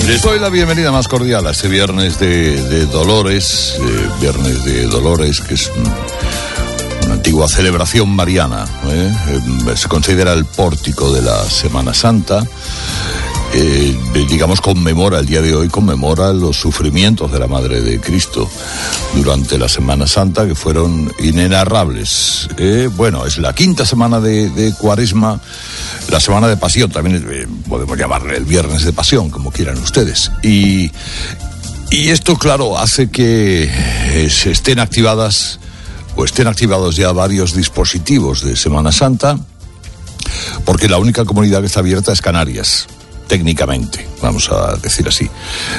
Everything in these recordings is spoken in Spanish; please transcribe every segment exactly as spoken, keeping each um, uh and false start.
Les doy la bienvenida más cordial a este viernes de, de Dolores, eh, viernes de Dolores, que es un, una antigua celebración mariana, ¿eh? Eh, se considera el pórtico de la Semana Santa. Eh, digamos, conmemora, el día de hoy conmemora los sufrimientos de la Madre de Cristo durante la Semana Santa, que fueron inenarrables. Eh, bueno, es la quinta semana de, de Cuaresma, la Semana de Pasión, también eh, podemos llamarle el Viernes de Pasión, como quieran ustedes. Y, y esto, claro, hace que eh, se estén activadas, o estén activados ya varios dispositivos de Semana Santa, porque la única comunidad que está abierta es Canarias. Técnicamente, vamos a decir así.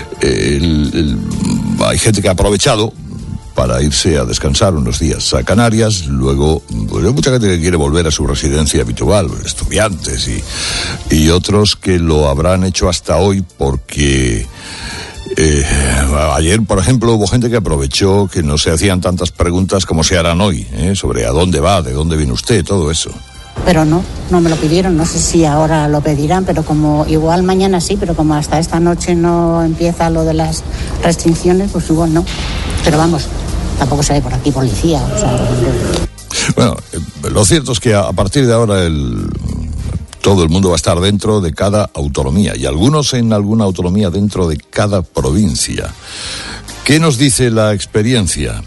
El, el, hay gente que ha aprovechado para irse a descansar unos días a Canarias, luego pues hay mucha gente que quiere volver a su residencia habitual, estudiantes y, y otros que lo habrán hecho hasta hoy porque eh, ayer, por ejemplo, hubo gente que aprovechó que no se hacían tantas preguntas como se harán hoy, ¿eh? Sobre a dónde va, de dónde viene usted, todo eso. Pero no, no me lo pidieron, no sé si ahora lo pedirán, pero como igual mañana sí, pero como hasta esta noche no empieza lo de las restricciones, pues igual no. Pero vamos, tampoco se ve por aquí policía, o sea... Bueno, lo cierto es que a partir de ahora el, todo el mundo va a estar dentro de cada autonomía, y algunos en alguna autonomía dentro de cada provincia. ¿Qué nos dice la experiencia?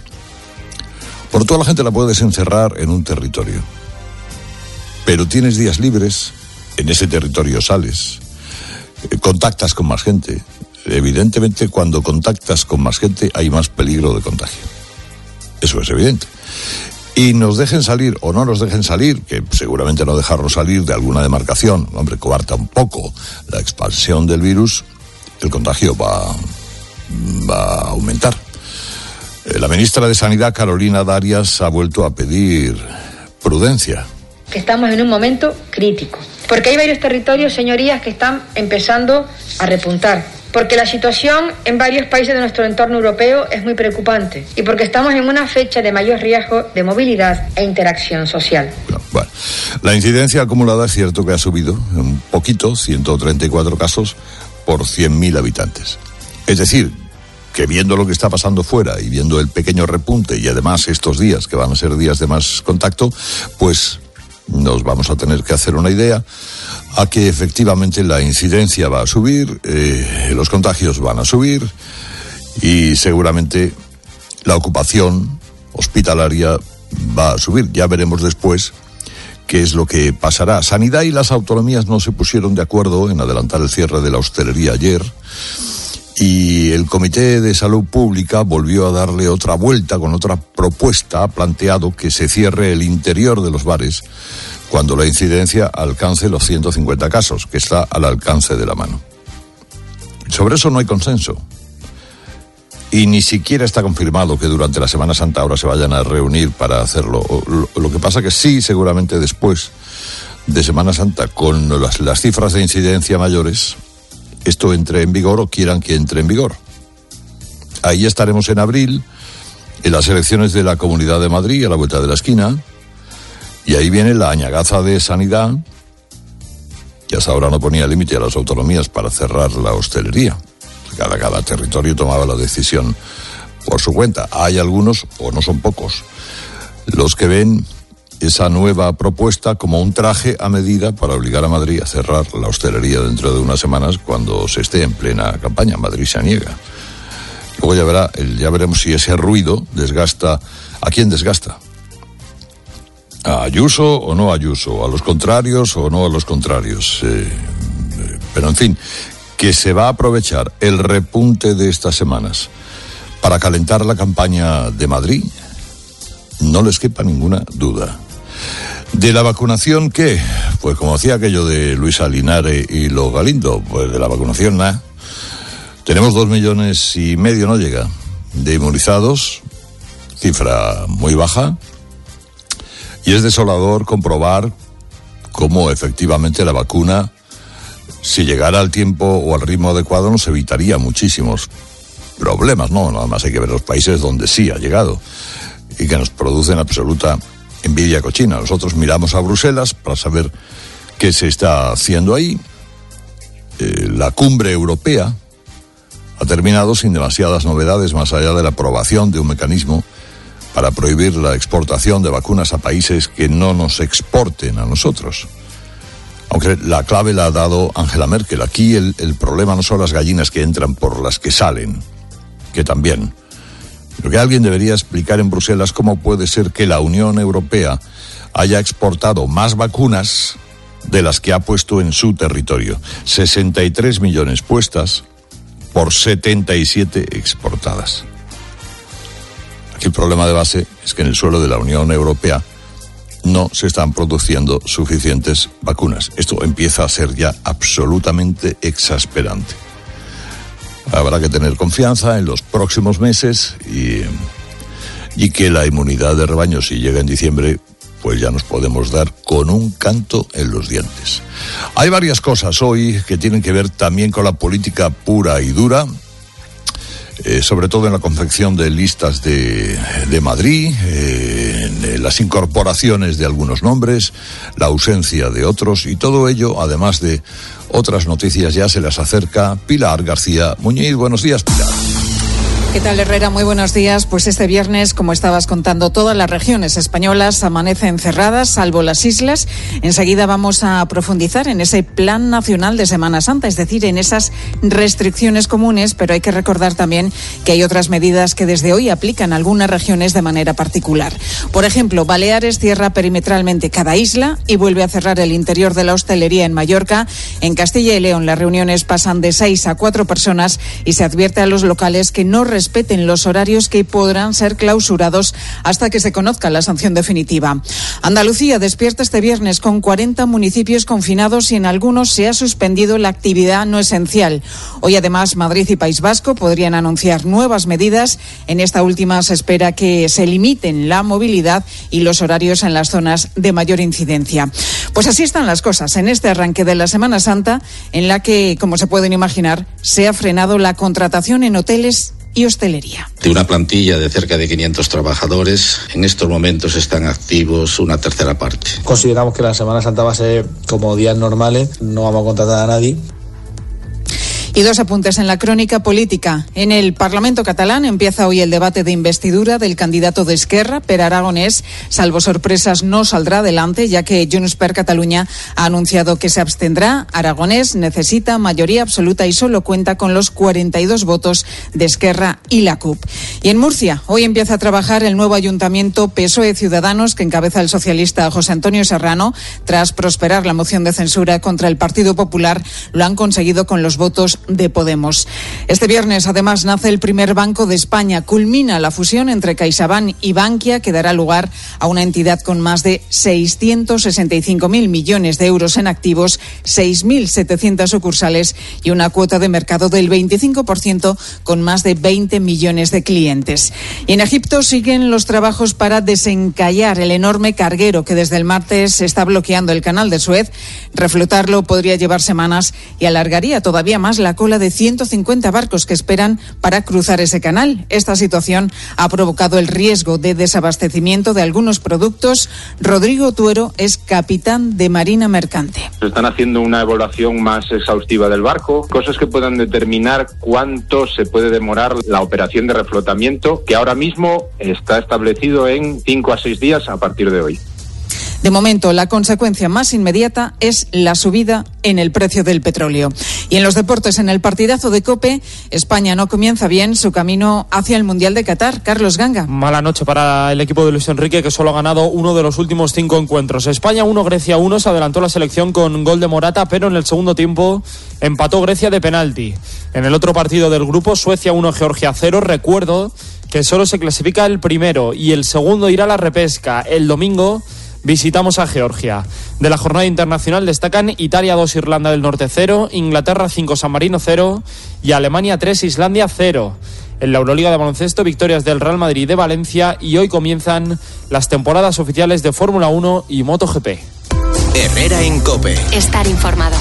Por toda la gente la puedes encerrar en un territorio, pero tienes días libres, en ese territorio sales, eh, contactas con más gente. Evidentemente, cuando contactas con más gente hay más peligro de contagio. Eso es evidente. Y nos dejen salir o no nos dejen salir, que seguramente no dejarnos salir de alguna demarcación, hombre, coarta un poco la expansión del virus, el contagio va, va a aumentar. Eh, la ministra de Sanidad, Carolina Darias, ha vuelto a pedir prudencia. Que estamos en un momento crítico, porque hay varios territorios, señorías, que están empezando a repuntar, porque la situación en varios países de nuestro entorno europeo es muy preocupante y porque estamos en una fecha de mayor riesgo de movilidad e interacción social. Bueno, la incidencia acumulada es cierto que ha subido un poquito, ciento treinta y cuatro casos por cien mil habitantes. Es decir, que viendo lo que está pasando fuera y viendo el pequeño repunte y además estos días que van a ser días de más contacto, pues nos vamos a tener que hacer una idea a que efectivamente la incidencia va a subir, eh, los contagios van a subir y seguramente la ocupación hospitalaria va a subir. Ya veremos después qué es lo que pasará. Sanidad y las autonomías no se pusieron de acuerdo en adelantar el cierre de la hostelería ayer, y el Comité de Salud Pública volvió a darle otra vuelta con otra propuesta. Ha planteado que se cierre el interior de los bares cuando la incidencia alcance los ciento cincuenta casos, que está al alcance de la mano. Sobre eso no hay consenso. Y ni siquiera está confirmado que durante la Semana Santa ahora se vayan a reunir para hacerlo. Lo que pasa que sí, seguramente después de Semana Santa, con las, las cifras de incidencia mayores, esto entre en vigor o quieran que entre en vigor. Ahí estaremos en abril, en las elecciones de la Comunidad de Madrid, a la vuelta de la esquina, y ahí viene la añagaza de Sanidad, que hasta ahora no ponía límite a las autonomías para cerrar la hostelería. Cada, cada territorio tomaba la decisión por su cuenta. Hay algunos, o no son pocos, los que ven esa nueva propuesta como un traje a medida para obligar a Madrid a cerrar la hostelería dentro de unas semanas cuando se esté en plena campaña. Madrid se niega. Luego ya verá, ya veremos si ese ruido desgasta. ¿A quién desgasta? ¿A Ayuso o no a Ayuso? ¿A los contrarios o no a los contrarios? Eh, eh, pero en fin, que se va a aprovechar el repunte de estas semanas para calentar la campaña de Madrid, no les quepa ninguna duda. ¿De la vacunación qué? Pues como decía aquello de Luisa Linares y los Galindo, pues de la vacunación nada. Tenemos dos millones y medio, no llega, de inmunizados, cifra muy baja, y es desolador comprobar cómo efectivamente la vacuna, si llegara al tiempo o al ritmo adecuado, nos evitaría muchísimos problemas, ¿no? Nada más hay que ver los países donde sí ha llegado y que nos producen absoluta envidia cochina. Nosotros miramos a Bruselas para saber qué se está haciendo ahí. Eh, la cumbre europea ha terminado sin demasiadas novedades más allá de la aprobación de un mecanismo para prohibir la exportación de vacunas a países que no nos exporten a nosotros. Aunque la clave la ha dado Angela Merkel. Aquí el, el problema no son las gallinas que entran por las que salen, que también. Pero que alguien debería explicar en Bruselas cómo puede ser que la Unión Europea haya exportado más vacunas de las que ha puesto en su territorio. sesenta y tres millones puestas por setenta y siete exportadas. Aquí el problema de base es que en el suelo de la Unión Europea no se están produciendo suficientes vacunas. Esto empieza a ser ya absolutamente exasperante. Habrá que tener confianza en los próximos meses y, y que la inmunidad de rebaño, si llega en diciembre, pues ya nos podemos dar con un canto en los dientes. Hay varias cosas hoy que tienen que ver también con la política pura y dura, eh, sobre todo en la confección de listas de, de Madrid, eh, en las incorporaciones de algunos nombres, la ausencia de otros, y todo ello, además de otras noticias, ya se las acerca Pilar García Muñiz. Buenos días, Pilar. ¿Qué tal, Herrera? Muy buenos días. Pues este viernes, como estabas contando, todas las regiones españolas amanecen cerradas, salvo las islas. Enseguida vamos a profundizar en ese Plan Nacional de Semana Santa, es decir, en esas restricciones comunes, pero hay que recordar también que hay otras medidas que desde hoy aplican algunas regiones de manera particular. Por ejemplo, Baleares cierra perimetralmente cada isla y vuelve a cerrar el interior de la hostelería en Mallorca. En Castilla y León las reuniones pasan de seis a cuatro personas y se advierte a los locales que no respeten los horarios, que podrán ser clausurados hasta que se conozca la sanción definitiva. Andalucía despierta este viernes con cuarenta municipios confinados y en algunos se ha suspendido la actividad no esencial. Hoy además Madrid y País Vasco podrían anunciar nuevas medidas. En esta última se espera que se limiten la movilidad y los horarios en las zonas de mayor incidencia. Pues así están las cosas en este arranque de la Semana Santa, en la que, como se pueden imaginar, se ha frenado la contratación en hoteles y hostelería. De una plantilla de cerca de quinientos trabajadores, en estos momentos están activos una tercera parte. Consideramos que la Semana Santa va a ser como días normales, no vamos a contratar a nadie. Y dos apuntes en la crónica política. En el Parlamento catalán empieza hoy el debate de investidura del candidato de Esquerra, Pere Aragonés. Salvo sorpresas, no saldrá adelante, ya que Junts per Catalunya ha anunciado que se abstendrá. Aragonés necesita mayoría absoluta y solo cuenta con los cuarenta y dos votos de Esquerra y la C U P. Y en Murcia, hoy empieza a trabajar el nuevo ayuntamiento P S O E Ciudadanos, que encabeza el socialista José Antonio Serrano. Tras prosperar la moción de censura contra el Partido Popular, lo han conseguido con los votos de Podemos. Este viernes, además, nace el primer banco de España. Culmina la fusión entre CaixaBank y Bankia, que dará lugar a una entidad con más de seiscientos sesenta y cinco mil millones de euros en activos, seis mil setecientas sucursales y una cuota de mercado del veinticinco por ciento con más de veinte millones de clientes. Y en Egipto siguen los trabajos para desencallar el enorme carguero que desde el martes está bloqueando el canal de Suez. Reflotarlo podría llevar semanas y alargaría todavía más la cola de ciento cincuenta barcos que esperan para cruzar ese canal. Esta situación ha provocado el riesgo de desabastecimiento de algunos productos. Rodrigo Tuero es capitán de Marina Mercante. Se están haciendo una evaluación más exhaustiva del barco, cosas que puedan determinar cuánto se puede demorar la operación de reflotamiento, que ahora mismo está establecido en cinco a seis días a partir de hoy. De momento, la consecuencia más inmediata es la subida en el precio del petróleo. Y en los deportes, en el partidazo de COPE, España no comienza bien su camino hacia el Mundial de Qatar. Carlos Ganga. Mala noche para el equipo de Luis Enrique, que solo ha ganado uno de los últimos cinco encuentros. España uno, Grecia uno, se adelantó la selección con gol de Morata, pero en el segundo tiempo empató Grecia de penalti. En el otro partido del grupo, Suecia uno, Georgia cero. Recuerdo que solo se clasifica el primero y el segundo irá a la repesca. El domingo visitamos a Georgia. De la jornada internacional destacan Italia dos, Irlanda del Norte cero, Inglaterra cinco, San Marino cero y Alemania tres, Islandia cero. En la Euroliga de baloncesto, victorias del Real Madrid y de Valencia, y hoy comienzan las temporadas oficiales de Fórmula uno y MotoGP. Herrera en COPE. Estar informado.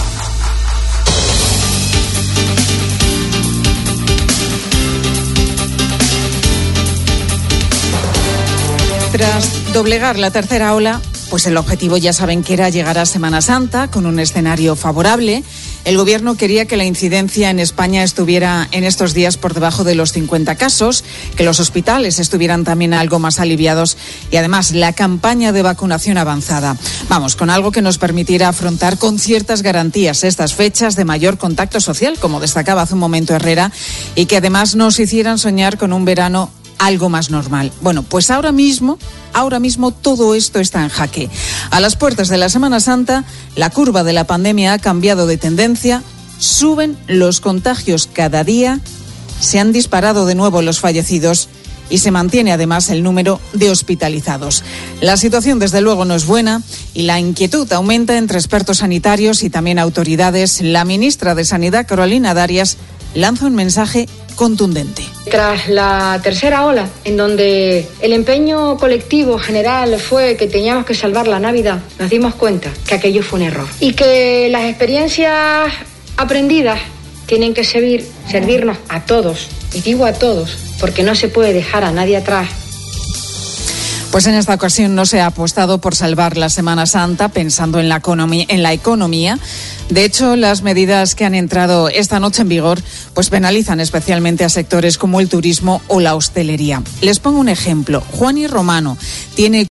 Tras doblegar la tercera ola, pues el objetivo ya saben que era llegar a Semana Santa con un escenario favorable. El Gobierno quería que la incidencia en España estuviera en estos días por debajo de los cincuenta casos, que los hospitales estuvieran también algo más aliviados y además la campaña de vacunación avanzada. Vamos, con algo que nos permitiera afrontar con ciertas garantías estas fechas de mayor contacto social, como destacaba hace un momento Herrera, y que además nos hicieran soñar con un verano algo más normal. Bueno, pues ahora mismo, ahora mismo todo esto está en jaque. A las puertas de la Semana Santa, la curva de la pandemia ha cambiado de tendencia, suben los contagios cada día, se han disparado de nuevo los fallecidos y se mantiene además el número de hospitalizados. La situación desde luego no es buena y la inquietud aumenta entre expertos sanitarios y también autoridades. La ministra de Sanidad, Carolina Darias, lanza un mensaje contundente. Tras la tercera ola, en donde el empeño colectivo general fue que teníamos que salvar la Navidad, nos dimos cuenta que aquello fue un error y que las experiencias aprendidas tienen que servir, servirnos a todos, y digo a todos, porque no se puede dejar a nadie atrás. Pues en esta ocasión no se ha apostado por salvar la Semana Santa pensando en la economía, en la economía. De hecho, las medidas que han entrado esta noche en vigor pues penalizan especialmente a sectores como el turismo o la hostelería. Les pongo un ejemplo. Juan y Romano tiene